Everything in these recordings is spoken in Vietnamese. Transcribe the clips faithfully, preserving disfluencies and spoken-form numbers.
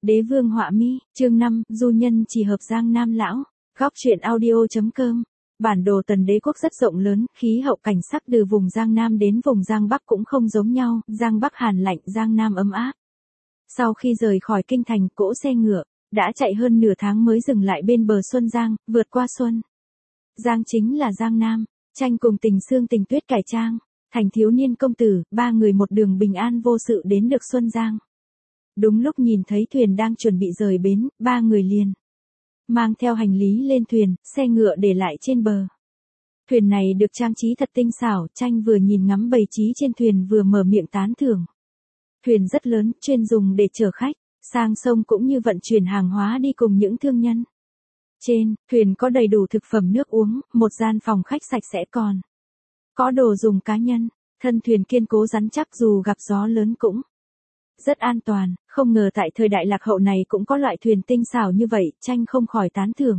Đế vương họa mi, chương năm, du nhân chỉ hợp Giang Nam lão. Góc truyện audio.com. Bản đồ Tần Đế quốc rất rộng lớn, khí hậu cảnh sắc từ vùng Giang Nam đến vùng Giang Bắc cũng không giống nhau, Giang Bắc hàn lạnh, Giang Nam ấm áp. Sau khi rời khỏi kinh thành, cỗ xe ngựa đã chạy hơn nửa tháng mới dừng lại bên bờ Xuân Giang, vượt qua Xuân Giang chính là Giang Nam. Tranh cùng Tình Sương Tình Tuyết cải trang thành thiếu niên công tử, ba người một đường bình an vô sự đến được Xuân Giang. Đúng lúc nhìn thấy thuyền đang chuẩn bị rời bến, ba người liền mang theo hành lý lên thuyền, xe ngựa để lại trên bờ. Thuyền này được trang trí thật tinh xảo, Tranh vừa nhìn ngắm bày trí trên thuyền vừa mở miệng tán thưởng. Thuyền rất lớn, chuyên dùng để chở khách sang sông cũng như vận chuyển hàng hóa đi cùng những thương nhân. Trên thuyền có đầy đủ thực phẩm nước uống, một gian phòng khách sạch sẽ, còn có đồ dùng cá nhân. Thân thuyền kiên cố rắn chắc, dù gặp gió lớn cũng rất an toàn. Không ngờ tại thời đại lạc hậu này cũng có loại thuyền tinh xảo như vậy, Tranh không khỏi tán thưởng.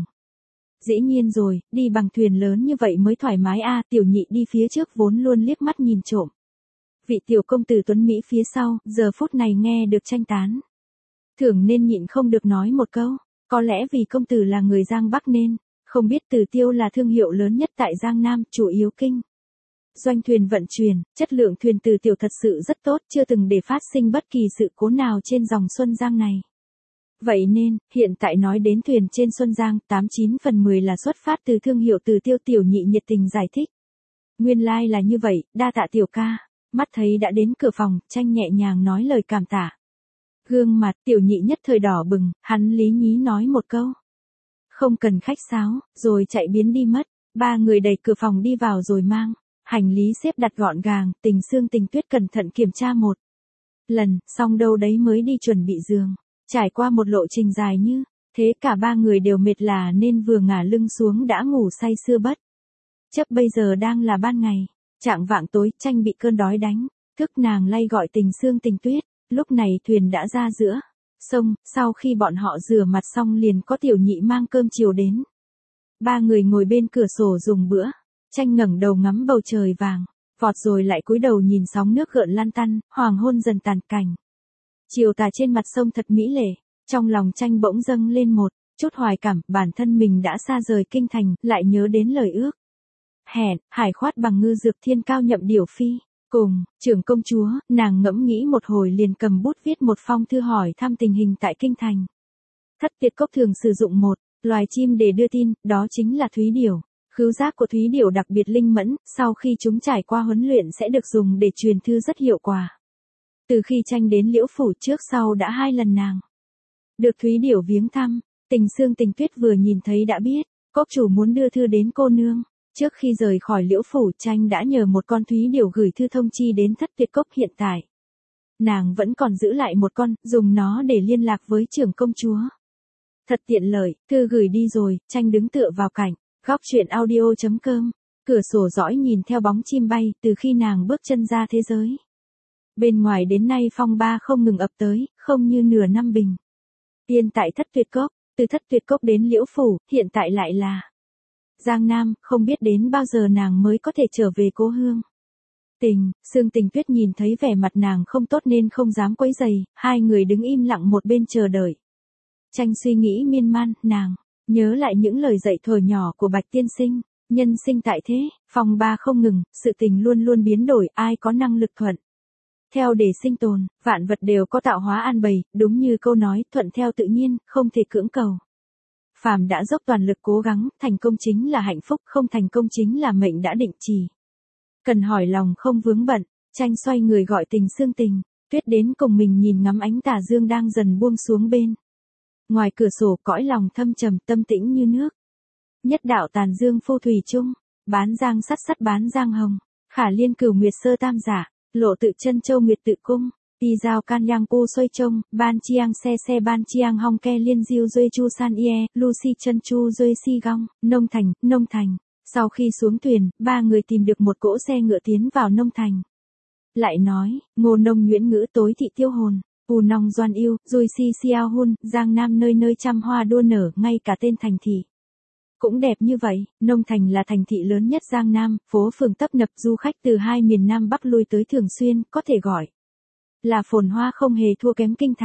Dĩ nhiên rồi, đi bằng thuyền lớn như vậy mới thoải mái a. À, tiểu nhị đi phía trước vốn luôn liếc mắt nhìn trộm vị tiểu công tử tuấn Mỹ phía sau, giờ phút này nghe được Tranh tán thưởng nên nhịn không được nói một câu. Có lẽ vì công tử là người Giang Bắc nên không biết Từ Tiêu là thương hiệu lớn nhất tại Giang Nam, chủ yếu kinh doanh thuyền vận chuyển, chất lượng thuyền Từ Tiểu thật sự rất tốt, chưa từng để phát sinh bất kỳ sự cố nào trên dòng Xuân Giang này. Vậy nên, hiện tại nói đến thuyền trên Xuân Giang, tám chín phần mười là xuất phát từ thương hiệu Từ Tiêu. Tiểu nhị nhiệt tình giải thích. Nguyên lai like là như vậy, đa tạ tiểu ca. Mắt thấy đã đến cửa phòng, Tranh nhẹ nhàng nói lời cảm tạ. Gương mặt tiểu nhị nhất thời đỏ bừng, hắn lý nhí nói một câu. Không cần khách sáo, rồi chạy biến đi mất. Ba người đẩy cửa phòng đi vào rồi mang hành lý xếp đặt gọn gàng. Tình Sương Tình Tuyết cẩn thận kiểm tra một lần, xong đâu đấy mới đi chuẩn bị giường. Trải qua một lộ trình dài như thế, cả ba người đều mệt lả nên vừa ngả lưng xuống đã ngủ say sưa bất chấp. Bây giờ đang là ban ngày, chạng vạng tối, Tranh bị cơn đói đánh thức, nàng lay gọi Tình Sương Tình Tuyết. Lúc này thuyền đã ra giữa sông, sau khi bọn họ rửa mặt xong liền có tiểu nhị mang cơm chiều đến. Ba người ngồi bên cửa sổ dùng bữa. Tranh ngẩng đầu ngắm bầu trời vàng vọt rồi lại cúi đầu nhìn sóng nước gợn lan tăn, hoàng hôn dần tàn cảnh. Chiều tà trên mặt sông thật mỹ lệ. Trong lòng Tranh bỗng dâng lên một chút hoài cảm, bản thân mình đã xa rời kinh thành, lại nhớ đến lời ước hẹn hải khoát bằng ngư dược thiên cao nhậm điểu phi cùng trưởng công chúa. Nàng ngẫm nghĩ một hồi liền cầm bút viết một phong thư hỏi thăm tình hình tại kinh thành. Thất Tuyệt Cốc thường sử dụng một loài chim để đưa tin, đó chính là thúy điểu. Khứu giác của thúy điểu đặc biệt linh mẫn, sau khi chúng trải qua huấn luyện sẽ được dùng để truyền thư rất hiệu quả. Từ khi Tranh đến Liễu phủ trước sau đã hai lần nàng được thúy điểu viếng thăm. Tình Sương Tình Tuyết vừa nhìn thấy đã biết cốc chủ muốn đưa thư đến cô nương. Trước khi rời khỏi Liễu phủ, Tranh đã nhờ một con thúy điểu gửi thư thông chi đến Thất Tuyệt Cốc. Hiện tại nàng vẫn còn giữ lại một con, dùng nó để liên lạc với trưởng công chúa. Thật tiện lợi. Thư gửi đi rồi, Tranh đứng tựa vào cạnh góc truyện audio.com. Cửa sổ dõi nhìn theo bóng chim bay. Từ khi nàng bước chân ra thế giới bên ngoài đến nay, phong ba không ngừng ập tới, không như nửa năm bình yên tại Thất Tuyệt Cốc. Từ Thất Tuyệt Cốc đến Liễu phủ, hiện tại lại là Giang Nam, không biết đến bao giờ nàng mới có thể trở về cố hương. Tình Sương Tình Tuyết nhìn thấy vẻ mặt nàng không tốt nên không dám quấy rầy, hai người đứng im lặng một bên chờ đợi. Tranh suy nghĩ miên man, nàng nhớ lại những lời dạy thuở nhỏ của Bạch tiên sinh. Nhân sinh tại thế, phong ba không ngừng, sự tình luôn luôn biến đổi, ai có năng lực thuận theo để sinh tồn, vạn vật đều có tạo hóa an bày, đúng như câu nói, thuận theo tự nhiên, không thể cưỡng cầu. Phàm đã dốc toàn lực cố gắng, thành công chính là hạnh phúc, không thành công chính là mệnh đã định chỉ. Cần hỏi lòng không vướng bận. Tranh xoay người gọi Tình Sương Tình Tuyết đến cùng mình nhìn ngắm ánh tà dương đang dần buông xuống bên ngoài cửa sổ. Cõi lòng thâm trầm, tâm tĩnh như nước. Nhất đạo tàn dương phô thủy chung, bán giang sắt sắt bán giang hồng. Khả liên cửu nguyệt sơ tam giả, lộ tự chân châu nguyệt tự cung. Ti giao can yang cu xoay trông, ban chiang xe xe ban chiang hong ke liên diêu duê chu san ie, lucy chân chu duê si gong, nông thành, nông thành. Sau khi xuống thuyền, ba người tìm được một cỗ xe ngựa tiến vào nông thành. Lại nói, ngô nông nhuyễn ngữ tối thị tiêu hồn, phù nong doan yêu, rồi si xiao hun, Giang Nam nơi nơi trăm hoa đua nở, ngay cả tên thành thị cũng đẹp như vậy. Nông thành là thành thị lớn nhất Giang Nam, phố phường tấp nập, du khách từ hai miền Nam Bắc lui tới thường xuyên, có thể gọi là phồn hoa không hề thua kém kinh thành.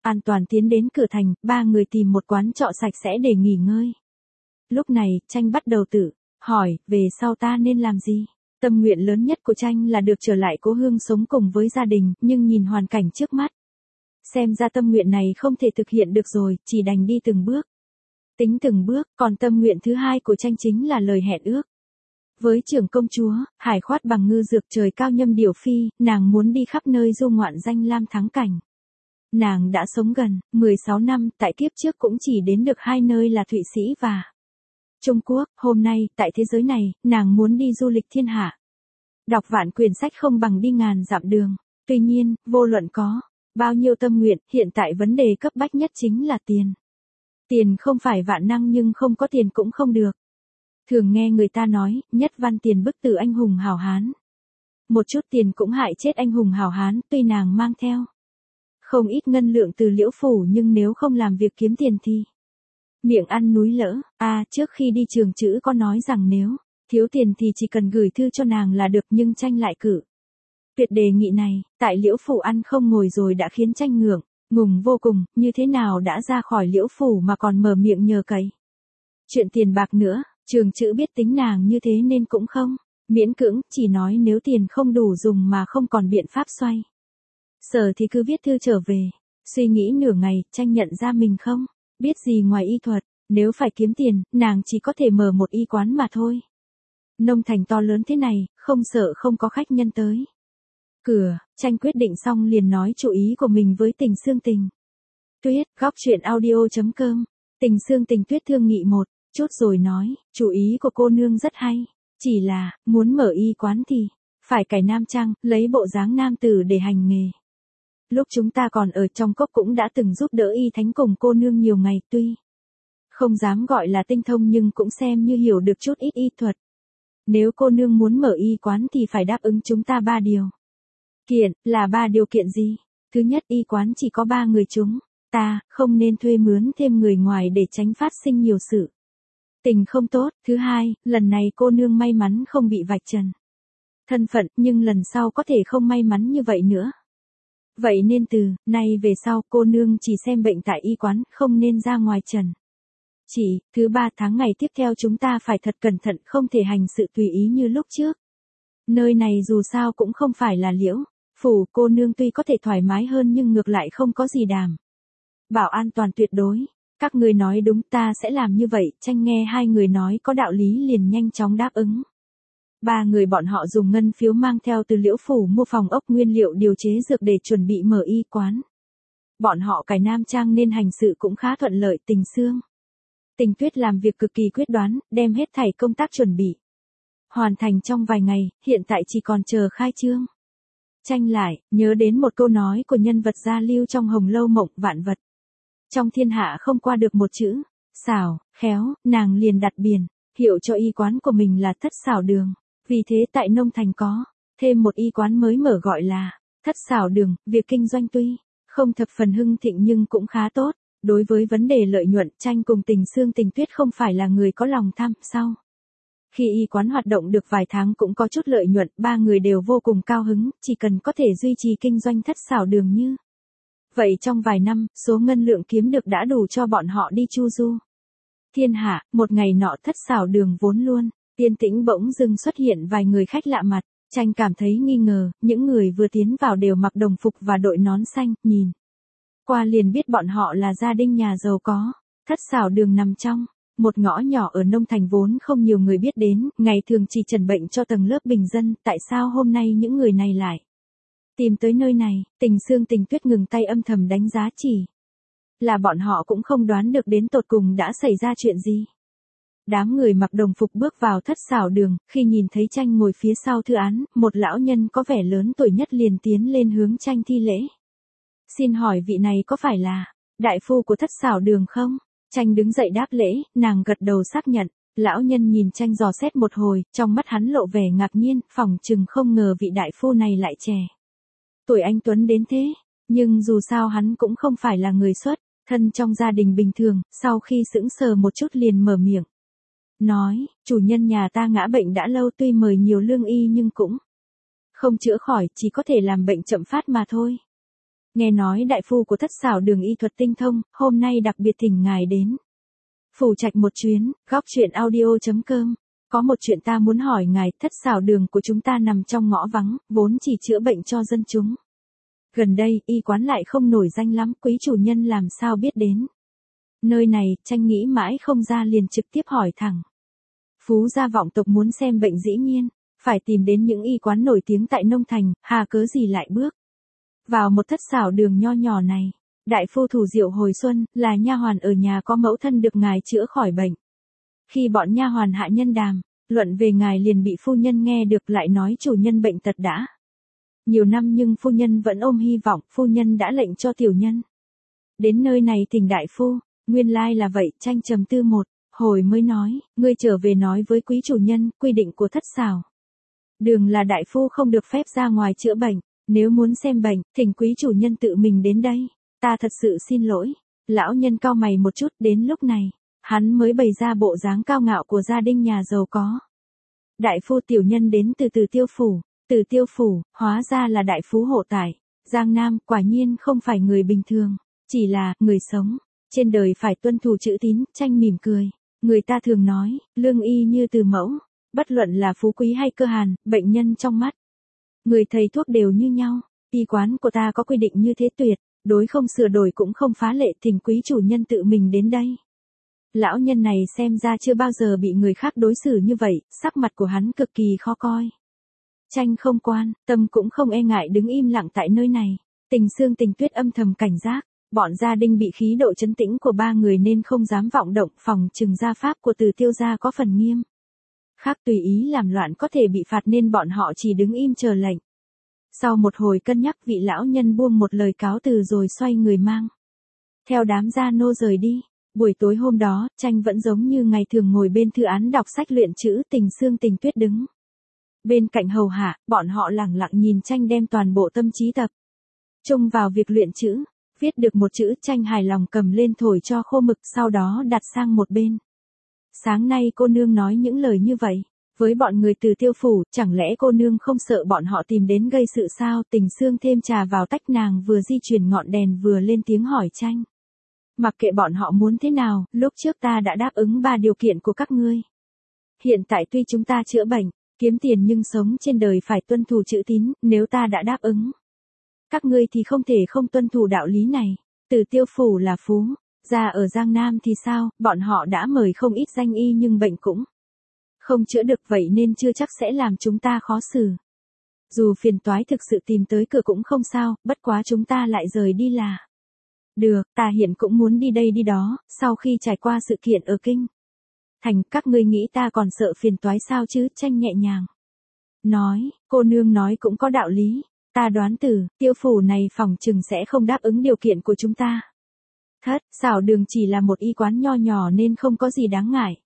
An toàn tiến đến cửa thành, ba người tìm một quán trọ sạch sẽ để nghỉ ngơi. Lúc này, Tranh bắt đầu tự hỏi, về sau ta nên làm gì? Tâm nguyện lớn nhất của Tranh là được trở lại cố hương sống cùng với gia đình, nhưng nhìn hoàn cảnh trước mắt. Xem ra tâm nguyện này không thể thực hiện được rồi, chỉ đành đi từng bước. Tính từng bước, còn tâm nguyện thứ hai của Tranh chính là lời hẹn ước. Với trưởng công chúa, hải khoát bằng ngư dược trời cao nhâm điểu phi, nàng muốn đi khắp nơi du ngoạn danh lam thắng cảnh. Nàng đã sống gần mười sáu năm, tại kiếp trước cũng chỉ đến được hai nơi là Thụy Sĩ và Trung Quốc, hôm nay, tại thế giới này, nàng muốn đi du lịch thiên hạ. Đọc vạn quyển sách không bằng đi ngàn dặm đường. Tuy nhiên, vô luận có bao nhiêu tâm nguyện, hiện tại vấn đề cấp bách nhất chính là tiền. Tiền không phải vạn năng nhưng không có tiền cũng không được. Thường nghe người ta nói, nhất văn tiền bức tử anh hùng hào hán. Một chút tiền cũng hại chết anh hùng hào hán, tuy nàng mang theo không ít ngân lượng từ Liễu Phủ nhưng nếu không làm việc kiếm tiền thì miệng ăn núi lỡ. À, trước khi đi trường chữ có nói rằng nếu thiếu tiền thì chỉ cần gửi thư cho nàng là được, nhưng Tranh lại cự tuyệt đề nghị này. Tại Liễu Phủ ăn không ngồi rồi đã khiến Tranh ngượng ngùng vô cùng, như thế nào đã ra khỏi Liễu Phủ mà còn mở miệng nhờ cậy chuyện tiền bạc nữa. Trường chữ biết tính nàng như thế nên cũng không miễn cưỡng, chỉ nói nếu tiền không đủ dùng mà không còn biện pháp xoay sở thì cứ viết thư trở về. Suy nghĩ nửa ngày, Tranh nhận ra mình không biết gì ngoài y thuật. Nếu phải kiếm tiền, nàng chỉ có thể mở một y quán mà thôi. Nông thành to lớn thế này, không sợ không có khách nhân tới cửa. Tranh quyết định xong liền nói chủ ý của mình với Tình Xương Tình Tuyết. Góc truyện audio chấm com. Tình Xương Tình Tuyết thương nghị một chút rồi nói, chủ ý của cô nương rất hay. Chỉ là, muốn mở y quán thì phải cải nam trang, lấy bộ dáng nam tử để hành nghề. Lúc chúng ta còn ở trong cốc cũng đã từng giúp đỡ y thánh cùng cô nương nhiều ngày, tuy không dám gọi là tinh thông nhưng cũng xem như hiểu được chút ít y thuật. Nếu cô nương muốn mở y quán thì phải đáp ứng chúng ta ba điều kiện. Là ba điều kiện gì? Thứ nhất, y quán chỉ có ba người chúng ta, không nên thuê mướn thêm người ngoài để tránh phát sinh nhiều sự tình không tốt. Thứ hai, lần này cô nương may mắn không bị vạch trần thân phận, nhưng lần sau có thể không may mắn như vậy nữa. Vậy nên từ nay về sau cô nương chỉ xem bệnh tại y quán, không nên ra ngoài trần chỉ. Thứ ba, tháng ngày tiếp theo chúng ta phải thật cẩn thận, không thể hành sự tùy ý như lúc trước. Nơi này dù sao cũng không phải là Liễu Phủ, cô nương tuy có thể thoải mái hơn nhưng ngược lại không có gì đảm bảo an toàn tuyệt đối. Các người nói đúng, ta sẽ làm như vậy. Tranh nghe hai người nói có đạo lý liền nhanh chóng đáp ứng. Ba người bọn họ dùng ngân phiếu mang theo từ Liễu Phủ mua phòng ốc, nguyên liệu, điều chế dược để chuẩn bị mở y quán. Bọn họ cải nam trang nên hành sự cũng khá thuận lợi. Tình Xương Tình Tuyết làm việc cực kỳ quyết đoán, đem hết thảy công tác chuẩn bị hoàn thành trong vài ngày, hiện tại chỉ còn chờ khai trương. Tranh lại nhớ đến một câu nói của nhân vật gia lưu trong Hồng Lâu Mộng, vạn vật trong thiên hạ không qua được một chữ xảo, khéo. Nàng liền đặt biển hiệu cho y quán của mình là Thất Xảo Đường. Vì thế tại Nông Thành có thêm một y quán mới mở gọi là Thất Xảo Đường. Việc kinh doanh tuy không thập phần hưng thịnh nhưng cũng khá tốt. Đối với vấn đề lợi nhuận, Tranh cùng Tình Xương Tình Tuyết không phải là người có lòng tham. Sau khi y quán hoạt động được vài tháng cũng có chút lợi nhuận, ba người đều vô cùng cao hứng, chỉ cần có thể duy trì kinh doanh Thất Xảo Đường như vậy trong vài năm, số ngân lượng kiếm được đã đủ cho bọn họ đi chu du thiên hạ. Một ngày nọ, Thất Xảo Đường vốn luôn yên tĩnh bỗng dưng xuất hiện vài người khách lạ mặt. Tranh cảm thấy nghi ngờ, những người vừa tiến vào đều mặc đồng phục và đội nón xanh, nhìn qua liền biết bọn họ là gia đình nhà giàu có. Thất Xảo Đường nằm trong một ngõ nhỏ ở Nông Thành vốn không nhiều người biết đến, ngày thường chỉ trần bệnh cho tầng lớp bình dân. Tại sao hôm nay những người này lại tìm tới nơi này? Tình Xương Tình Tuyết ngừng tay âm thầm đánh giá, chỉ là bọn họ cũng không đoán được đến tột cùng đã xảy ra chuyện gì. Đám người mặc đồng phục bước vào Thất Xảo Đường, khi nhìn thấy Tranh ngồi phía sau thư án, một lão nhân có vẻ lớn tuổi nhất liền tiến lên hướng Tranh thi lễ. Xin hỏi vị này có phải là đại phu của Thất Xảo Đường không? Tranh đứng dậy đáp lễ, nàng gật đầu xác nhận. Lão nhân nhìn Tranh dò xét một hồi, trong mắt hắn lộ vẻ ngạc nhiên, phỏng chừng không ngờ vị đại phu này lại trẻ tuổi anh tuấn đến thế. Nhưng dù sao hắn cũng không phải là người xuất thân trong gia đình bình thường. Sau khi sững sờ một chút liền mở miệng nói, chủ nhân nhà ta ngã bệnh đã lâu, tuy mời nhiều lương y nhưng cũng không chữa khỏi, chỉ có thể làm bệnh chậm phát mà thôi. Nghe nói đại phu của Thất Xảo Đường y thuật tinh thông, hôm nay đặc biệt thỉnh ngài đến Phủ Trạch một chuyến, góc chuyện audio.com. Có một chuyện ta muốn hỏi ngài, Thất Xảo Đường của chúng ta nằm trong ngõ vắng, vốn chỉ chữa bệnh cho dân chúng. Gần đây, y quán lại không nổi danh lắm, quý chủ nhân làm sao biết đến. Nơi này, Tranh nghĩ mãi không ra liền trực tiếp hỏi thẳng. Phú gia vọng tộc muốn xem bệnh dĩ nhiên, phải tìm đến những y quán nổi tiếng tại nông thành, hà cớ gì lại bước vào một Thất Xảo Đường nho nhỏ này. Đại phu Thủ Diệu hồi xuân, là nha hoàn ở nhà có mẫu thân được ngài chữa khỏi bệnh. Khi bọn nha hoàn hạ nhân đàm, luận về ngài liền bị phu nhân nghe được, lại nói chủ nhân bệnh tật đã nhiều năm nhưng phu nhân vẫn ôm hy vọng, phu nhân đã lệnh cho tiểu nhân đến nơi này thỉnh đại phu. Nguyên lai là vậy. Tranh trầm tư một hồi mới nói, ngươi trở về nói với quý chủ nhân, quy định của Thất Xảo Đường là đại phu không được phép ra ngoài chữa bệnh, nếu muốn xem bệnh, thỉnh quý chủ nhân tự mình đến đây. Ta thật sự xin lỗi. Lão nhân cau mày một chút, đến lúc này, hắn mới bày ra bộ dáng cao ngạo của gia đình nhà giàu có. Đại phu tiểu nhân đến từ Từ Tiêu Phủ. Từ Tiêu Phủ, hóa ra là đại phú hộ tại Giang Nam, quả nhiên không phải người bình thường, chỉ là người sống trên đời phải tuân thủ chữ tín. Tranh mỉm cười, người ta thường nói, lương y như từ mẫu, bất luận là phú quý hay cơ hàn, bệnh nhân trong mắt người thầy thuốc đều như nhau. Y quán của ta có quy định như thế, tuyệt đối không sửa đổi cũng không phá lệ, thỉnh quý chủ nhân tự mình đến đây. Lão nhân này xem ra chưa bao giờ bị người khác đối xử như vậy, sắc mặt của hắn cực kỳ khó coi. Tranh không quan tâm cũng không e ngại đứng im lặng tại nơi này. Tình Xương Tình Tuyết âm thầm cảnh giác, bọn gia đình bị khí độ trấn tĩnh của ba người nên không dám vọng động, phòng trừng gia pháp của Từ Tiêu gia có phần nghiêm khắc, tùy ý làm loạn có thể bị phạt nên bọn họ chỉ đứng im chờ lệnh. Sau một hồi cân nhắc, vị lão nhân buông một lời cáo từ rồi xoay người mang theo đám gia nô rời đi. Buổi tối hôm đó, Tranh vẫn giống như ngày thường ngồi bên thư án đọc sách luyện chữ, Tình Xương Tình Tuyết đứng bên cạnh hầu hạ, bọn họ lẳng lặng nhìn Tranh đem toàn bộ tâm trí tập trung vào việc luyện chữ. Viết được một chữ, Tranh hài lòng cầm lên thổi cho khô mực, sau đó đặt sang một bên. Sáng nay cô nương nói những lời như vậy với bọn người Từ Tiêu Phủ, chẳng lẽ cô nương không sợ bọn họ tìm đến gây sự sao? Tình Xương thêm trà vào tách, nàng vừa di chuyển ngọn đèn vừa lên tiếng hỏi Tranh. Mặc kệ bọn họ muốn thế nào, lúc trước ta đã đáp ứng ba điều kiện của các ngươi. Hiện tại tuy chúng ta chữa bệnh, kiếm tiền nhưng sống trên đời phải tuân thủ chữ tín, nếu ta đã đáp ứng các ngươi thì không thể không tuân thủ đạo lý này. Từ Tiêu Phủ là phú gia ở Giang Nam thì sao, bọn họ đã mời không ít danh y nhưng bệnh cũng không chữa được, vậy nên chưa chắc sẽ làm chúng ta khó xử. Dù phiền toái thực sự tìm tới cửa cũng không sao, bất quá chúng ta lại rời đi là được. Ta hiện cũng muốn đi đây đi đó, sau khi trải qua sự kiện ở Kinh Thành, các ngươi nghĩ ta còn sợ phiền toái sao chứ? Tranh nhẹ nhàng nói, cô nương nói cũng có đạo lý, ta đoán Từ Tiêu Phủ này phòng chừng sẽ không đáp ứng điều kiện của chúng ta. Thất Xảo Đường chỉ là một y quán nho nhỏ nên không có gì đáng ngại.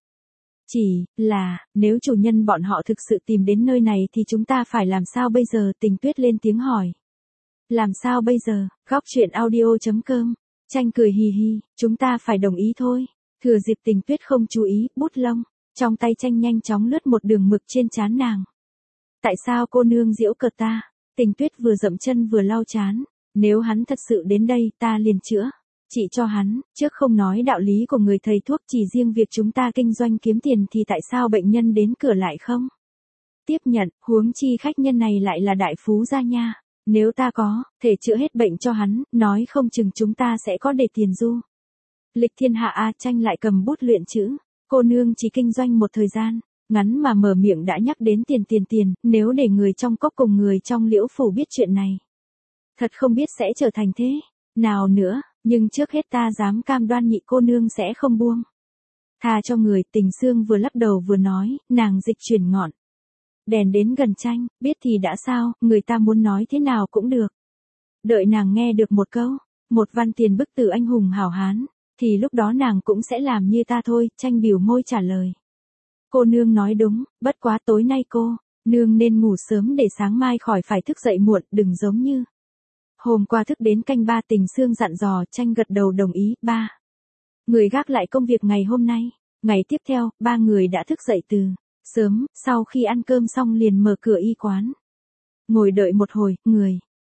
Chỉ là, nếu chủ nhân bọn họ thực sự tìm đến nơi này thì chúng ta phải làm sao bây giờ? Tình Tuyết lên tiếng hỏi. Làm sao bây giờ? Góc chuyện audio.com. Tranh cười hì hì, chúng ta phải đồng ý thôi. Thừa dịp Tình Tuyết không chú ý, bút lông trong tay Tranh nhanh chóng lướt một đường mực trên trán nàng. Tại sao cô nương giễu cợt ta? Tình Tuyết vừa dậm chân vừa lau trán. Nếu hắn thật sự đến đây, ta liền chữa trị cho hắn, trước không nói đạo lý của người thầy thuốc, chỉ riêng việc chúng ta kinh doanh kiếm tiền thì tại sao bệnh nhân đến cửa lại không tiếp nhận, huống chi khách nhân này lại là đại phú gia nha. Nếu ta có thể chữa hết bệnh cho hắn, nói không chừng chúng ta sẽ có để tiền du lịch thiên hạ a. Tranh lại cầm bút luyện chữ. Cô nương chỉ kinh doanh một thời gian ngắn mà mở miệng đã nhắc đến tiền tiền tiền, nếu để người trong cốc cùng người trong Liễu Phủ biết chuyện này, thật không biết sẽ trở thành thế nào nữa. Nhưng trước hết ta dám cam đoan nhị cô nương sẽ không buông tha cho người. Tình Xương vừa lắc đầu vừa nói, nàng dịch chuyển ngọn đèn đến gần Tranh, biết thì đã sao, người ta muốn nói thế nào cũng được. Đợi nàng nghe được một câu, một văn tiền bức từ anh hùng hảo hán, thì lúc đó nàng cũng sẽ làm như ta thôi. Tranh biểu môi trả lời. Cô nương nói đúng, bất quá tối nay cô nương nên ngủ sớm để sáng mai khỏi phải thức dậy muộn, đừng giống như hôm qua thức đến canh ba. Tình Xương dặn dò. Tranh gật đầu đồng ý. Ba người gác lại công việc ngày hôm nay. Ngày tiếp theo, ba người đã thức dậy từ sớm, sau khi ăn cơm xong liền mở cửa y quán. Ngồi đợi một hồi, người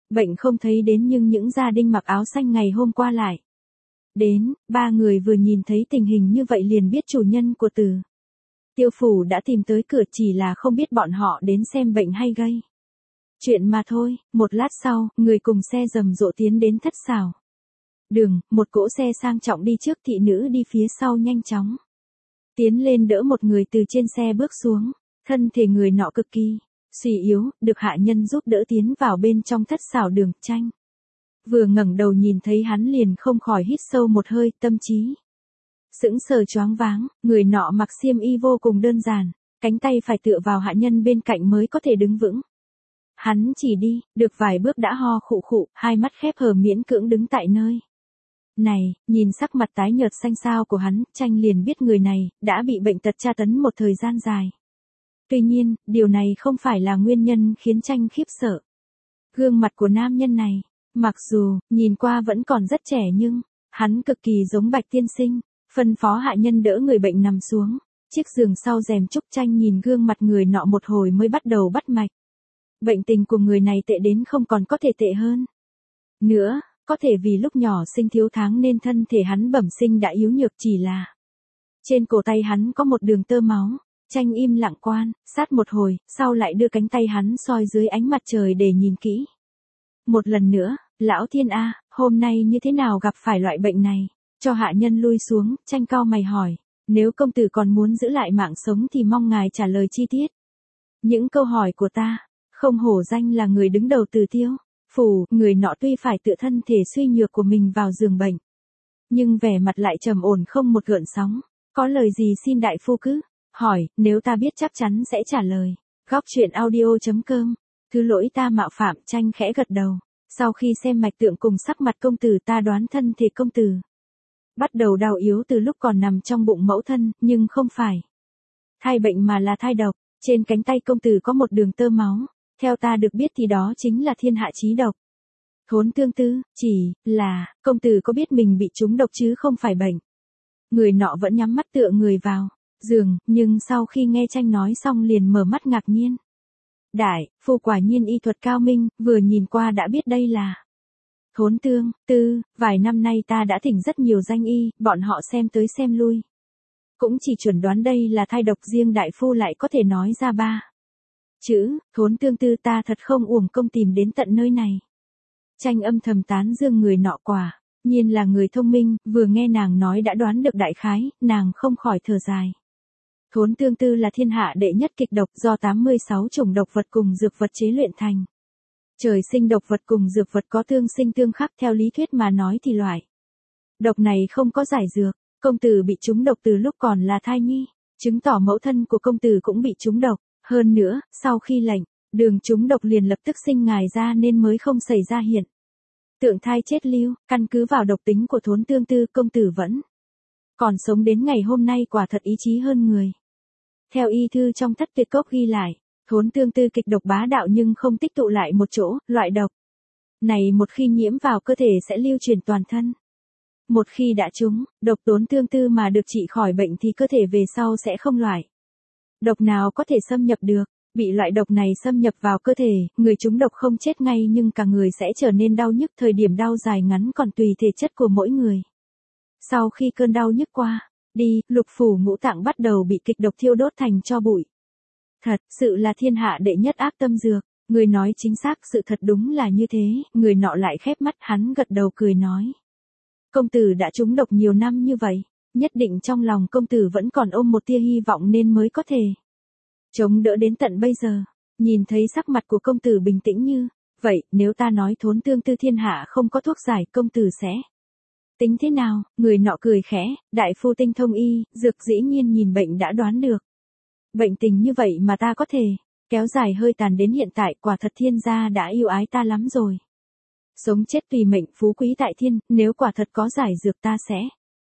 Bệnh không thấy đến nhưng những gia đình mặc áo xanh ngày hôm qua lại đến, ba người vừa nhìn thấy tình hình như vậy liền biết chủ nhân của Từ Tiêu Phủ đã tìm tới cửa, chỉ là không biết bọn họ đến xem bệnh hay gây chuyện mà thôi. Một lát sau, người cùng xe rầm rộ tiến đến thất xảo đường, một cỗ xe sang trọng đi trước, thị nữ đi phía sau nhanh chóng tiến lên đỡ một người từ trên xe bước xuống. Thân thể người nọ cực kỳ suy yếu, được hạ nhân giúp đỡ tiến vào bên trong thất xảo đường. Tranh vừa ngẩng đầu nhìn thấy hắn liền không khỏi hít sâu một hơi, tâm trí sững sờ choáng váng. Người nọ mặc xiêm y vô cùng đơn giản, cánh tay phải tựa vào hạ nhân bên cạnh mới có thể đứng vững. Hắn chỉ đi được vài bước đã ho khụ khụ, hai mắt khép hờ miễn cưỡng đứng tại nơi này. Nhìn sắc mặt tái nhợt xanh xao của hắn, Tranh liền biết người này đã bị bệnh tật tra tấn một thời gian dài. Tuy nhiên, điều này không phải là nguyên nhân khiến Tranh khiếp sợ. Gương mặt của nam nhân này, mặc dù nhìn qua vẫn còn rất trẻ nhưng hắn cực kỳ giống Bạch tiên sinh. Phân phó hạ nhân đỡ người bệnh nằm xuống chiếc giường sau rèm trúc. Tranh nhìn gương mặt người nọ một hồi mới bắt đầu bắt mạch. Bệnh tình của người này tệ đến không còn có thể tệ hơn nữa. Có thể vì lúc nhỏ sinh thiếu tháng nên thân thể hắn bẩm sinh đã yếu nhược, chỉ là trên cổ tay hắn có một đường tơ máu. Tranh im lặng quan sát một hồi, sau lại đưa cánh tay hắn soi dưới ánh mặt trời để nhìn kỹ. Một lần nữa, lão thiên a, hôm nay như thế nào gặp phải loại bệnh này? Cho hạ nhân lui xuống, Tranh cau mày hỏi, nếu công tử còn muốn giữ lại mạng sống thì mong ngài trả lời chi tiết những câu hỏi của ta. Không hổ danh là người đứng đầu Từ Tiêu Phủ. Người nọ tuy phải tựa thân thể suy nhược của mình vào giường bệnh, nhưng vẻ mặt lại trầm ổn không một gợn sóng. Có lời gì xin đại phu cứ hỏi, nếu ta biết chắc chắn sẽ trả lời. Góc truyện audio chấm com. Thứ lỗi ta mạo phạm. Tranh khẽ gật đầu. Sau khi xem mạch tượng cùng sắc mặt công tử, ta đoán thân thể công tử bắt đầu đau yếu từ lúc còn nằm trong bụng mẫu thân, nhưng không phải thai bệnh mà là thai độc. Trên cánh tay công tử có một đường tơ máu. Theo ta được biết thì đó chính là thiên hạ chí độc. Thốn Tương Tư, chỉ là, công tử có biết mình bị trúng độc chứ không phải bệnh. Người nọ vẫn nhắm mắt tựa người vào giường, nhưng sau khi nghe Tranh nói xong liền mở mắt ngạc nhiên. Đại phu quả nhiên y thuật cao minh, vừa nhìn qua đã biết đây là Thốn Tương Tư. Vài năm nay ta đã thỉnh rất nhiều danh y, bọn họ xem tới xem lui cũng chỉ chuẩn đoán đây là thai độc, riêng đại phu lại có thể nói ra ba chữ Thốn Tương Tư, ta thật không uổng công tìm đến tận nơi này. Tranh âm thầm tán dương người nọ quả nhiên là người thông minh, vừa nghe nàng nói đã đoán được đại khái, nàng không khỏi thở dài. Thốn Tương Tư là thiên hạ đệ nhất kịch độc, do tám mươi sáu chủng độc vật cùng dược vật chế luyện thành. Trời sinh độc vật cùng dược vật có tương sinh tương khắc, theo lý thuyết mà nói thì loại độc này không có giải dược. Công tử bị trúng độc từ lúc còn là thai nhi, chứng tỏ mẫu thân của công tử cũng bị trúng độc. Hơn nữa, sau khi lệnh đường trúng độc liền lập tức sinh ngài ra nên mới không xảy ra hiện tượng thai chết lưu. Căn cứ vào độc tính của Thốn Tương Tư, công tử vẫn còn sống đến ngày hôm nay, quả thật ý chí hơn người. Theo y thư trong Thất Tuyệt Cốc ghi lại, Thốn Tương Tư kịch độc bá đạo nhưng không tích tụ lại một chỗ. Loại độc này một khi nhiễm vào cơ thể sẽ lưu truyền toàn thân. Một khi đã trúng độc Thốn Tương Tư mà được trị khỏi bệnh thì cơ thể về sau sẽ không loại độc nào có thể xâm nhập được. Bị loại độc này xâm nhập vào cơ thể, người trúng độc không chết ngay nhưng cả người sẽ trở nên đau nhức, thời điểm đau dài ngắn còn tùy thể chất của mỗi người. Sau khi cơn đau nhức qua đi, lục phủ ngũ tạng bắt đầu bị kịch độc thiêu đốt thành tro bụi. Thật sự là thiên hạ đệ nhất ác tâm dược. Người nói chính xác, sự thật đúng là như thế. Người nọ lại khép mắt, hắn gật đầu cười nói. Công tử đã trúng độc nhiều năm như vậy, nhất định trong lòng công tử vẫn còn ôm một tia hy vọng nên mới có thể chống đỡ đến tận bây giờ. Nhìn thấy sắc mặt của công tử bình tĩnh như vậy, nếu ta nói Thốn Tương Tư thiên hạ không có thuốc giải, công tử sẽ tính thế nào? Người nọ cười khẽ, đại phu tinh thông y, dược dĩ nhiên nhìn bệnh đã đoán được. Bệnh tình như vậy mà ta có thể kéo dài hơi tàn đến hiện tại, quả thật thiên gia đã yêu ái ta lắm rồi. Sống chết tùy mệnh, phú quý tại thiên, nếu quả thật có giải dược ta sẽ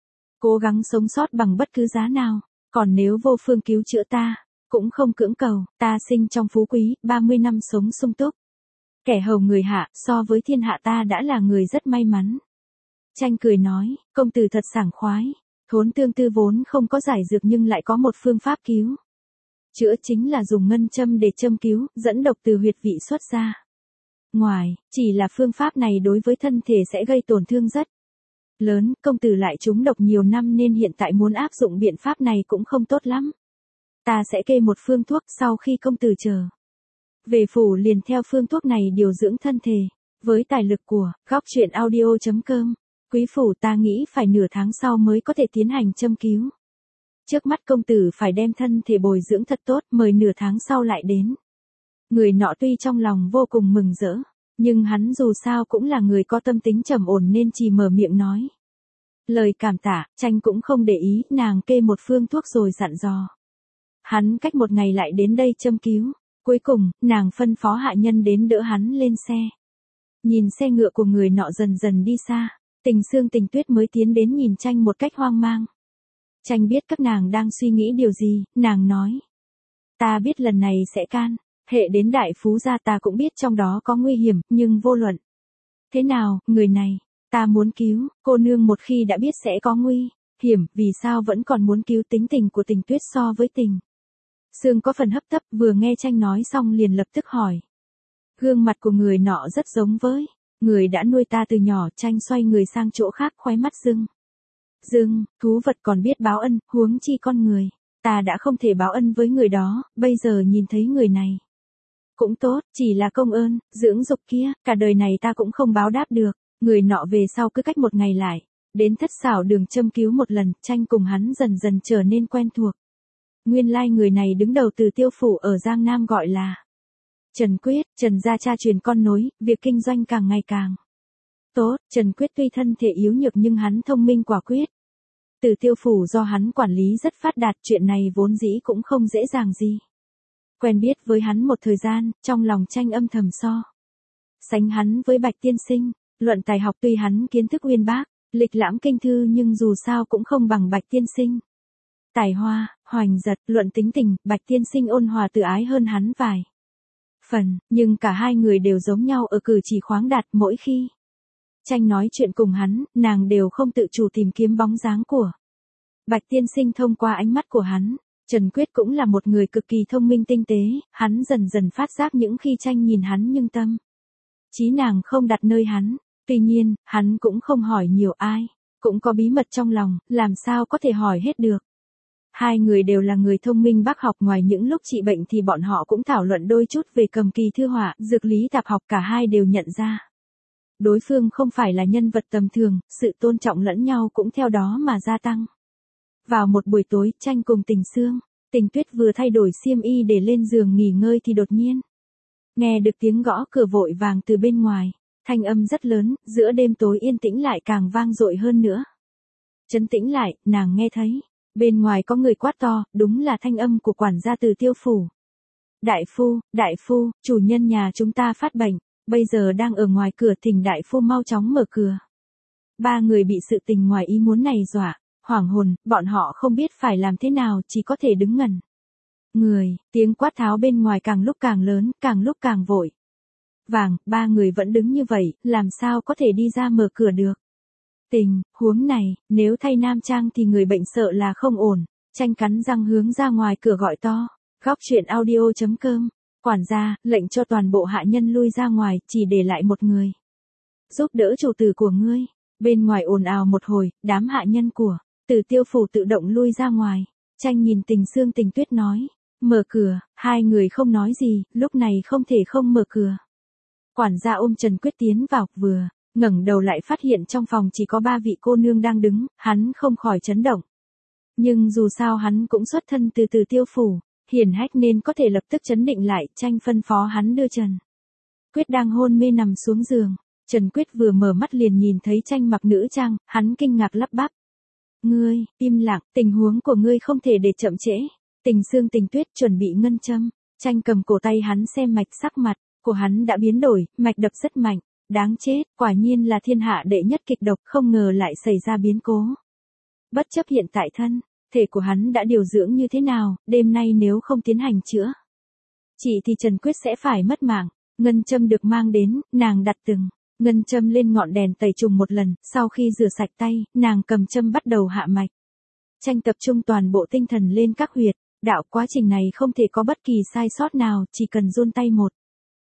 cố gắng sống sót bằng bất cứ giá nào, còn nếu vô phương cứu chữa ta, cũng không cưỡng cầu. Ta sinh trong phú quý, ba mươi năm sống sung túc, kẻ hầu người hạ, so với thiên hạ ta đã là người rất may mắn. Tranh cười nói, công tử thật sảng khoái. Thốn Tương Tư vốn không có giải dược nhưng lại có một phương pháp cứu chữa, chính là dùng ngân châm để châm cứu, dẫn độc từ huyệt vị xuất ra. ngoài, chỉ là phương pháp này đối với thân thể sẽ gây tổn thương rất lớn, công tử lại trúng độc nhiều năm nên hiện tại muốn áp dụng biện pháp này cũng không tốt lắm. Ta sẽ kê một phương thuốc sau khi công tử chờ về phủ liền theo phương thuốc này điều dưỡng thân thể. Với tài lực của góc truyện audio.com, quý phủ ta nghĩ phải nửa tháng sau mới có thể tiến hành châm cứu. Trước mắt công tử phải đem thân thể bồi dưỡng thật tốt, mời nửa tháng sau lại đến. Người nọ tuy trong lòng vô cùng mừng rỡ, nhưng hắn dù sao cũng là người có tâm tính trầm ổn nên chỉ mở miệng nói lời cảm tạ. Tranh cũng không để ý, nàng kê một phương thuốc rồi dặn dò hắn cách một ngày lại đến đây châm cứu. Cuối cùng, nàng phân phó hạ nhân đến đỡ hắn lên xe. Nhìn xe ngựa của người nọ dần dần đi xa, Tình Sương Tình Tuyết mới tiến đến nhìn Tranh một cách hoang mang. Tranh biết các nàng đang suy nghĩ điều gì, nàng nói: ta biết lần này sẽ can hệ đến đại phú gia, ta cũng biết trong đó có nguy hiểm, nhưng vô luận thế nào, người này ta muốn cứu. Cô nương một khi đã biết sẽ có nguy hiểm, vì sao vẫn còn muốn cứu? Tính tình của Tình Tuyết so với Tình Sương có phần hấp tấp, vừa nghe Tranh nói xong liền lập tức hỏi. Gương mặt của người nọ rất giống với người đã nuôi ta từ nhỏ. Tranh xoay người sang chỗ khác, khóe mắt rưng rưng, thú vật còn biết báo ân, huống chi con người. Ta đã không thể báo ân với người đó, bây giờ nhìn thấy người này cũng tốt, chỉ là công ơn dưỡng dục kia, cả đời này ta cũng không báo đáp được. Người nọ về sau cứ cách một ngày lại đến thất xảo đường châm cứu một lần. Tranh cùng hắn dần dần trở nên quen thuộc. Nguyên lai người này đứng đầu từ Tiêu phủ ở Giang Nam, gọi là Trần Quyết. Trần gia cha truyền con nối, việc kinh doanh càng ngày càng tốt. Trần Quyết tuy thân thể yếu nhược nhưng hắn thông minh quả quyết. Từ Tiêu phủ do hắn quản lý rất phát đạt, chuyện này vốn dĩ cũng không dễ dàng gì. Quen biết với hắn một thời gian, trong lòng Tranh âm thầm so sánh hắn với Bạch tiên sinh. Luận tài học tuy hắn kiến thức uyên bác, lịch lãm kinh thư, nhưng dù sao cũng không bằng Bạch tiên sinh. Tài hoa, hoành giật, luận tính tình, Bạch tiên sinh ôn hòa tự ái hơn hắn vài phần, nhưng cả hai người đều giống nhau ở cử chỉ khoáng đạt. Mỗi khi Tranh nói chuyện cùng hắn, nàng đều không tự chủ tìm kiếm bóng dáng của Bạch tiên sinh thông qua ánh mắt của hắn. Trần Quyết cũng là một người cực kỳ thông minh tinh tế, hắn dần dần phát giác những khi Tranh nhìn hắn nhưng tâm trí nàng không đặt nơi hắn. Tuy nhiên, hắn cũng không hỏi nhiều, ai cũng có bí mật trong lòng, làm sao có thể hỏi hết được. Hai người đều là người thông minh bác học, ngoài những lúc trị bệnh thì bọn họ cũng thảo luận đôi chút về cầm kỳ thư họa, dược lý tạp học. Cả hai đều nhận ra đối phương không phải là nhân vật tầm thường, sự tôn trọng lẫn nhau cũng theo đó mà gia tăng. Vào một buổi tối, Tranh cùng Tình Sương Tình Tuyết vừa thay đổi xiêm y để lên giường nghỉ ngơi thì đột nhiên nghe được tiếng gõ cửa vội vàng từ bên ngoài. Thanh âm rất lớn, giữa đêm tối yên tĩnh lại càng vang dội hơn nữa. Trấn tĩnh lại, nàng nghe thấy bên ngoài có người quát to, đúng là thanh âm của quản gia từ Tiêu phủ. Đại phu, đại phu, chủ nhân nhà chúng ta phát bệnh, bây giờ đang ở ngoài cửa, thỉnh đại phu mau chóng mở cửa. Ba người bị sự tình ngoài ý muốn này dọa hoảng hồn, bọn họ không biết phải làm thế nào, chỉ có thể đứng ngẩn người. Tiếng quát tháo bên ngoài càng lúc càng lớn, càng lúc càng vội vàng. Ba người vẫn đứng như vậy, làm sao có thể đi ra mở cửa được. Tình huống này, nếu thay nam trang thì người bệnh sợ là không ổn. Tranh cắn răng hướng ra ngoài cửa gọi to. Góc truyện audio.com, quản gia, lệnh cho toàn bộ hạ nhân lui ra ngoài, chỉ để lại một người giúp đỡ chủ tử của ngươi. Bên ngoài ồn ào một hồi, đám hạ nhân của Từ Tiêu phủ tự động lui ra ngoài. Tranh nhìn Tình Sương Tình Tuyết nói, mở cửa. Hai người không nói gì, lúc này không thể không mở cửa. Quản gia ôm Trần Quyết tiến vào, vừa ngẩng đầu lại phát hiện trong phòng chỉ có ba vị cô nương đang đứng, hắn không khỏi chấn động. Nhưng dù sao hắn cũng xuất thân từ Từ Tiêu phủ, hiển hách nên có thể lập tức trấn định lại. Tranh phân phó hắn đưa Trần Quyết đang hôn mê nằm xuống giường. Trần Quyết vừa mở mắt liền nhìn thấy Tranh mặc nữ trang, hắn kinh ngạc lắp bắp. Ngươi, im lặng, tình huống của ngươi không thể để chậm trễ. Tình Sương Tình Tuyết chuẩn bị ngân châm. Tranh cầm cổ tay hắn xem mạch, sắc mặt của hắn đã biến đổi, mạch đập rất mạnh. Đáng chết, quả nhiên là thiên hạ đệ nhất kịch độc, không ngờ lại xảy ra biến cố. Bất chấp hiện tại thân thể của hắn đã điều dưỡng như thế nào, đêm nay nếu không tiến hành chữa trị thì Trần Quyết sẽ phải mất mạng. Ngân châm được mang đến, nàng đặt từng ngân châm lên ngọn đèn tẩy trùng một lần, sau khi rửa sạch tay, nàng cầm châm bắt đầu hạ mạch. Tranh tập trung toàn bộ tinh thần lên các huyệt đạo, quá trình này không thể có bất kỳ sai sót nào, chỉ cần run tay một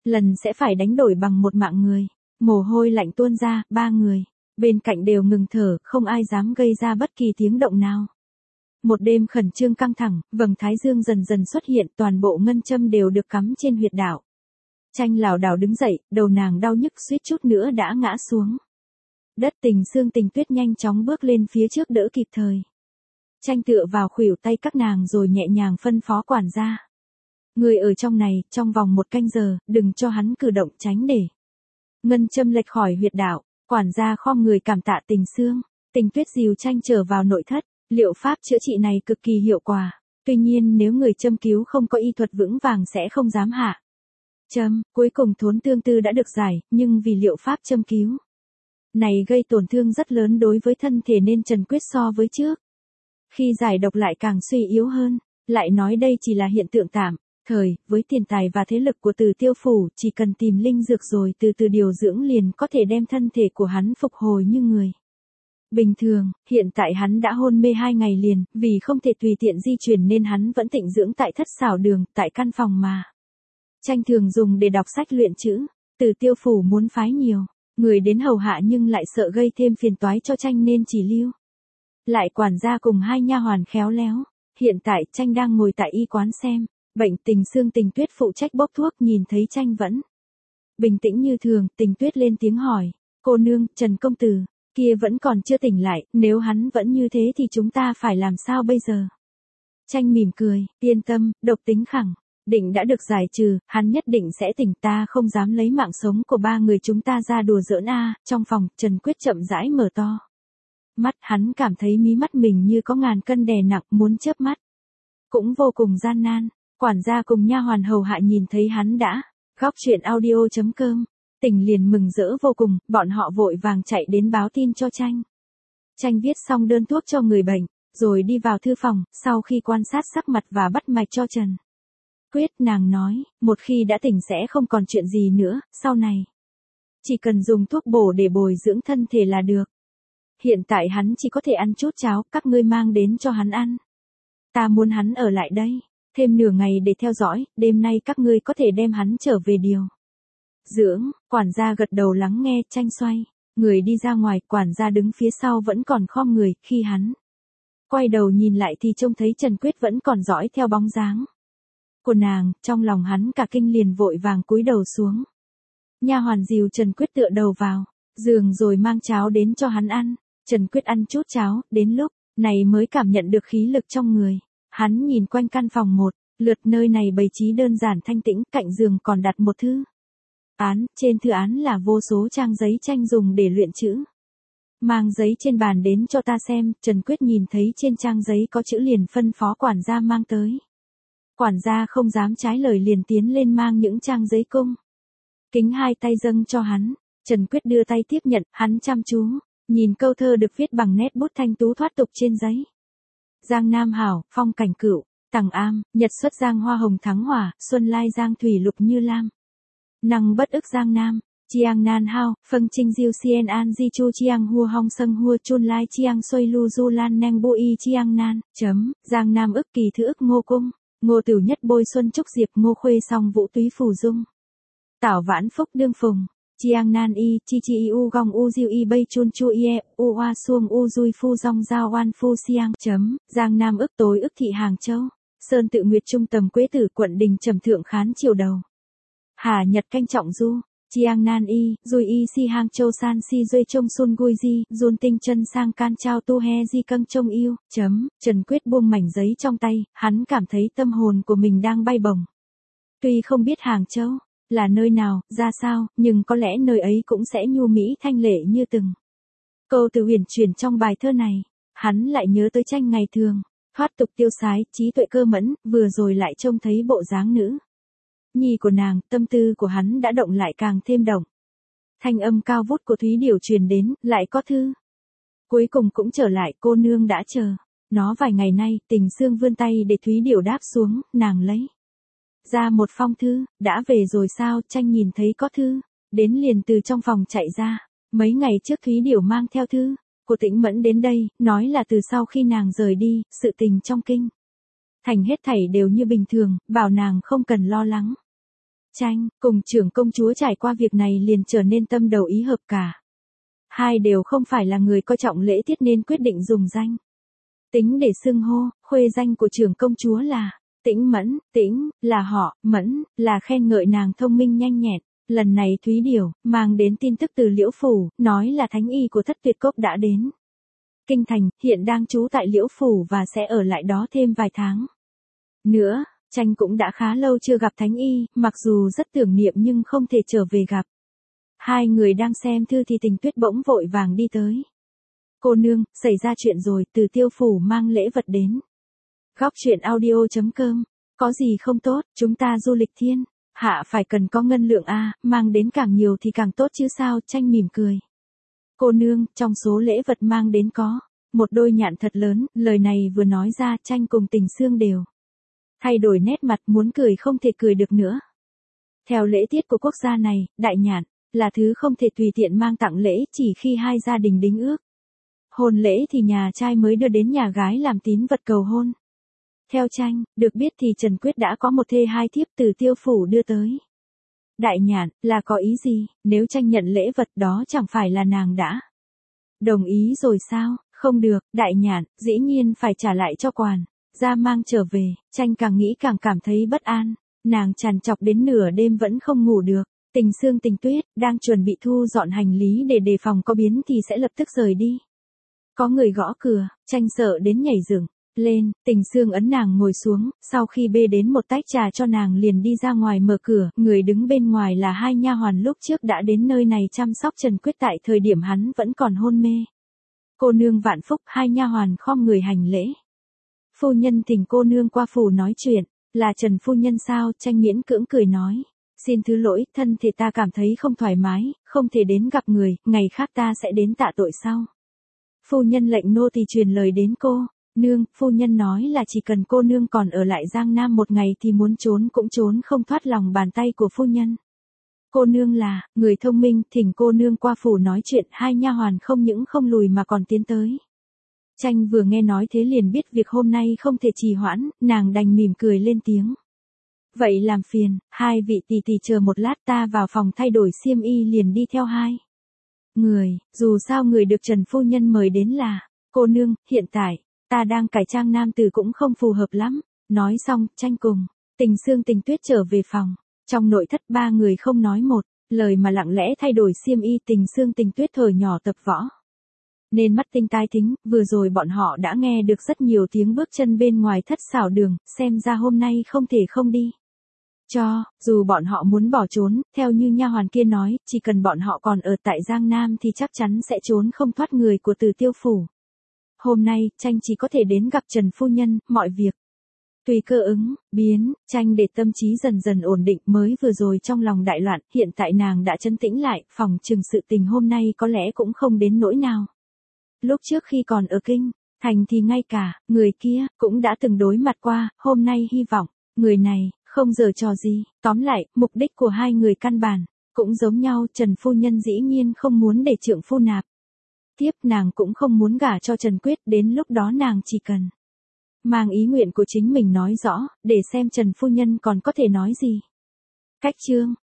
lần sẽ phải đánh đổi bằng một mạng người. Mồ hôi lạnh tuôn ra, ba người bên cạnh đều ngừng thở, không ai dám gây ra bất kỳ tiếng động nào. Một đêm khẩn trương căng thẳng, vầng thái dương dần dần xuất hiện, toàn bộ ngân châm đều được cắm trên huyệt đạo. Tranh lảo đảo đứng dậy, đầu nàng đau nhức suýt chút nữa đã ngã xuống. Đất Tình Sương Tình Tuyết nhanh chóng bước lên phía trước đỡ kịp thời. Tranh tựa vào khuỷu tay các nàng rồi nhẹ nhàng phân phó quản gia. Người ở trong này, trong vòng một canh giờ, đừng cho hắn cử động, tránh để ngân châm lệch khỏi huyệt đạo. Quản gia khom người cảm tạ Tình Sương. Tình Tuyết dìu Tranh trở vào nội thất. Liệu pháp chữa trị này cực kỳ hiệu quả. Tuy nhiên nếu người châm cứu không có y thuật vững vàng sẽ không dám hạ châm. Cuối cùng thốn tương tư đã được giải, nhưng vì liệu pháp châm cứu này gây tổn thương rất lớn đối với thân thể nên Trần Quyết so với trước khi giải độc lại càng suy yếu hơn. Lại nói đây chỉ là hiện tượng tạm thời, với tiền tài và thế lực của Từ Tiêu phủ, chỉ cần tìm linh dược rồi từ từ điều dưỡng liền có thể đem thân thể của hắn phục hồi như người bình thường. Hiện tại hắn đã hôn mê hai ngày liền, vì không thể tùy tiện di chuyển nên hắn vẫn tịnh dưỡng tại thất xảo đường, tại căn phòng mà Tranh thường dùng để đọc sách luyện chữ. Từ Tiêu phủ muốn phái nhiều người đến hầu hạ nhưng lại sợ gây thêm phiền toái cho Tranh nên chỉ lưu lại quản gia cùng hai nha hoàn khéo léo. Hiện tại Tranh đang ngồi tại y quán xem bệnh. Tình Sương Tình Tuyết phụ trách bốc thuốc, nhìn thấy Tranh vẫn bình tĩnh như thường, Tình Tuyết lên tiếng hỏi, cô nương, Trần công tử kia vẫn còn chưa tỉnh lại, nếu hắn vẫn như thế thì chúng ta phải làm sao bây giờ? Tranh mỉm cười, yên tâm, độc tính khẳng định đã được giải trừ, hắn nhất định sẽ tỉnh, ta không dám lấy mạng sống của ba người chúng ta ra đùa giỡn a. Trong phòng, Trần Quyết chậm rãi mở to mắt, hắn cảm thấy mí mắt mình như có ngàn cân đè nặng, muốn chớp mắt cũng vô cùng gian nan. Quản gia cùng nha hoàn hầu hạ nhìn thấy hắn đã góc chuyện audio chấm com, tỉnh liền mừng rỡ vô cùng, bọn họ vội vàng chạy đến báo tin cho Tranh. Tranh viết xong đơn thuốc cho người bệnh, rồi đi vào thư phòng, sau khi quan sát sắc mặt và bắt mạch cho Trần Quyết, nàng nói, một khi đã tỉnh sẽ không còn chuyện gì nữa, sau này chỉ cần dùng thuốc bổ để bồi dưỡng thân thể là được. Hiện tại hắn chỉ có thể ăn chút cháo, các ngươi mang đến cho hắn ăn. Ta muốn hắn ở lại đây thêm nửa ngày để theo dõi, đêm nay các ngươi có thể đem hắn trở về điều dưỡng. Quản gia gật đầu lắng nghe. Tranh xoay người đi ra ngoài, quản gia đứng phía sau vẫn còn khom người, khi hắn quay đầu nhìn lại thì trông thấy Trần Quyết vẫn còn dõi theo bóng dáng của nàng, trong lòng hắn cả kinh liền vội vàng cúi đầu xuống. Nha hoàn dìu Trần Quyết tựa đầu vào giường rồi mang cháo đến cho hắn ăn. Trần Quyết ăn chút cháo, đến lúc này mới cảm nhận được khí lực trong người. Hắn nhìn quanh căn phòng một lượt, nơi này bày trí đơn giản thanh tĩnh, cạnh giường còn đặt một thư án, trên thư án là vô số trang giấy Tranh dùng để luyện chữ. Mang giấy trên bàn đến cho ta xem. Trần Quyết nhìn thấy trên trang giấy có chữ liền phân phó quản gia mang tới. Quản gia không dám trái lời liền tiến lên mang những trang giấy cung kính hai tay dâng cho hắn. Trần Quyết đưa tay tiếp nhận, hắn chăm chú nhìn câu thơ được viết bằng nét bút thanh tú thoát tục trên giấy. Giang Nam hảo, phong cảnh cửu, tằng am, nhật xuất giang hoa hồng thắng hỏa, xuân lai giang thủy lục như lam. Năng bất ức Giang Nam, chiang nan hao, phân trinh diêu cien an di chu chiang hua hong sâng hua chun lai chiang xoay lu du lan neng bu y chiang nan, chấm, Giang Nam ức kỳ thứ ức ngô cung, ngô tử nhất bôi xuân trúc diệp ngô khuê song vũ túy phù dung. Tảo vãn phúc đương phùng. Chiang nan y, chi chi y u gong u diêu y bay chun chu y e, u hoa xuông u dui phu dong giao oan phu siang, chấm, Giang Nam ức tối ức thị Hàng Châu, Sơn tự nguyệt trung tầm quế tử quận đình trầm thượng khán triều đầu. Hà nhật canh trọng du, Chiang nan y, dui y si Hàng Châu san si duy trông sun gui di, dun tinh chân sang can trao tu he di căng trông yêu, chấm, Trần Quyết buông mảnh giấy trong tay, hắn cảm thấy tâm hồn của mình đang bay bổng. Tuy không biết Hàng Châu là nơi nào, ra sao, nhưng có lẽ nơi ấy cũng sẽ nhu mỹ thanh lệ như từng câu từ huyền chuyển trong bài thơ này. Hắn lại nhớ tới Tranh ngày thường thoát tục tiêu sái, trí tuệ cơ mẫn, vừa rồi lại trông thấy bộ dáng nữ nhi của nàng, tâm tư của hắn đã động lại càng thêm động. Thanh âm cao vút của Thúy Điểu truyền đến, lại có thư. Cuối cùng cũng trở lại, cô nương đã chờ nó vài ngày nay. Tình Sương vươn tay để Thúy Điểu đáp xuống, nàng lấy ra một phong thư. Đã về rồi sao? Tranh nhìn thấy có thư đến liền từ trong phòng chạy ra. Mấy ngày trước Thúy Điểu mang theo thư của Tĩnh Mẫn đến đây, nói là từ sau khi nàng rời đi, sự tình trong kinh thành hết thảy đều như bình thường, bảo nàng không cần lo lắng. Tranh, cùng trưởng công chúa trải qua việc này liền trở nên tâm đầu ý hợp cả. Hai đều không phải là người coi trọng lễ tiết nên quyết định dùng danh. Tính để xưng hô, khuê danh của trưởng công chúa là Tĩnh Mẫn, Tĩnh, là họ, Mẫn, là khen ngợi nàng thông minh nhanh nhẹn. Lần này Thúy Điều, mang đến tin tức từ Liễu Phủ, nói là thánh y của Thất Tuyệt Cốc đã đến Kinh Thành, hiện đang trú tại Liễu Phủ và sẽ ở lại đó thêm vài tháng nữa. Tranh cũng đã khá lâu chưa gặp thánh y, mặc dù rất tưởng niệm nhưng không thể trở về gặp. Hai người đang xem thư thì Tình Tuyết bỗng vội vàng đi tới. Cô nương, xảy ra chuyện rồi, từ Tiêu Phủ mang lễ vật đến. Góc truyện audio chấm com. Có gì không tốt, chúng ta du lịch thiên hạ phải cần có ngân lượng a, mang đến càng nhiều thì càng tốt chứ sao. Tranh mỉm cười. Cô nương, trong số lễ vật mang đến có một đôi nhạn thật lớn. Lời này vừa nói ra, Tranh cùng Tình Xương đều thay đổi nét mặt, muốn cười không thể cười được nữa. Theo lễ tiết của quốc gia này, đại nhạn là thứ không thể tùy tiện mang tặng lễ, chỉ khi hai gia đình đính ước hôn lễ thì nhà trai mới đưa đến nhà gái làm tín vật cầu hôn. Theo Tranh, được biết thì Trần Quyết đã có một thê hai thiếp từ Tiêu Phủ đưa tới. Đại nhạn, là có ý gì, nếu Tranh nhận lễ vật đó chẳng phải là nàng đã đồng ý rồi sao? Không được, đại nhạn, dĩ nhiên phải trả lại cho quản gia mang trở về. Tranh càng nghĩ càng cảm thấy bất an, nàng trằn trọc đến nửa đêm vẫn không ngủ được. Tình Xương Tình Tuyết đang chuẩn bị thu dọn hành lý để đề phòng có biến thì sẽ lập tức rời đi. Có người gõ cửa, Tranh sợ đến nhảy dựng lên. Tình Xương ấn nàng ngồi xuống, sau khi bê đến một tách trà cho nàng liền đi ra ngoài mở cửa. Người đứng bên ngoài là hai nha hoàn lúc trước đã đến nơi này chăm sóc Trần Quyết tại thời điểm hắn vẫn còn hôn mê. Cô nương vạn phúc, hai nha hoàn khom người hành lễ. Phu nhân thỉnh cô nương qua phủ nói chuyện. Là Trần phu nhân sao? Tranh miễn cưỡng cười nói. Xin thứ lỗi, thân thể ta cảm thấy không thoải mái, không thể đến gặp người, ngày khác ta sẽ đến tạ tội sau. Phu nhân lệnh nô tỳ truyền lời đến cô. Nương, phu nhân nói là chỉ cần cô nương còn ở lại Giang Nam một ngày thì muốn trốn cũng trốn không thoát lòng bàn tay của phu nhân. Cô nương là người thông minh, thỉnh cô nương qua phủ nói chuyện. Hai nha hoàn không những không lùi mà còn tiến tới. Tranh vừa nghe nói thế liền biết việc hôm nay không thể trì hoãn, nàng đành mỉm cười lên tiếng. Vậy làm phiền, hai vị tỷ tỷ chờ một lát, ta vào phòng thay đổi xiêm y liền đi theo hai người. Dù sao người được Trần phu nhân mời đến là cô nương, hiện tại ta đang cải trang nam tử cũng không phù hợp lắm. Nói xong, Tranh cùng Tình Xương Tình Tuyết trở về phòng. Trong nội thất ba người không nói một lời mà lặng lẽ thay đổi xiêm y. Tình Xương Tình Tuyết thời nhỏ tập võ nên mắt tinh tai thính, vừa rồi bọn họ đã nghe được rất nhiều tiếng bước chân bên ngoài thất xảo đường, xem ra hôm nay không thể không đi. Cho, dù bọn họ muốn bỏ trốn, theo như nha hoàn kia nói, chỉ cần bọn họ còn ở tại Giang Nam thì chắc chắn sẽ trốn không thoát người của Từ Tiêu Phủ. Hôm nay, Tranh chỉ có thể đến gặp Trần phu nhân, mọi việc tùy cơ ứng biến. Tranh để tâm trí dần dần ổn định, mới vừa rồi trong lòng đại loạn, hiện tại nàng đã trấn tĩnh lại, phòng chừng sự tình hôm nay có lẽ cũng không đến nỗi nào. Lúc trước khi còn ở Kinh Thành thì ngay cả người kia cũng đã từng đối mặt qua, hôm nay hy vọng người này không giở trò gì. Tóm lại, mục đích của hai người căn bản cũng giống nhau. Trần phu nhân dĩ nhiên không muốn để trượng phu nạp tiếp, nàng cũng không muốn gả cho Trần Quyết. Đến lúc đó nàng chỉ cần mang ý nguyện của chính mình nói rõ, để xem Trần phu nhân còn có thể nói gì. Cách chương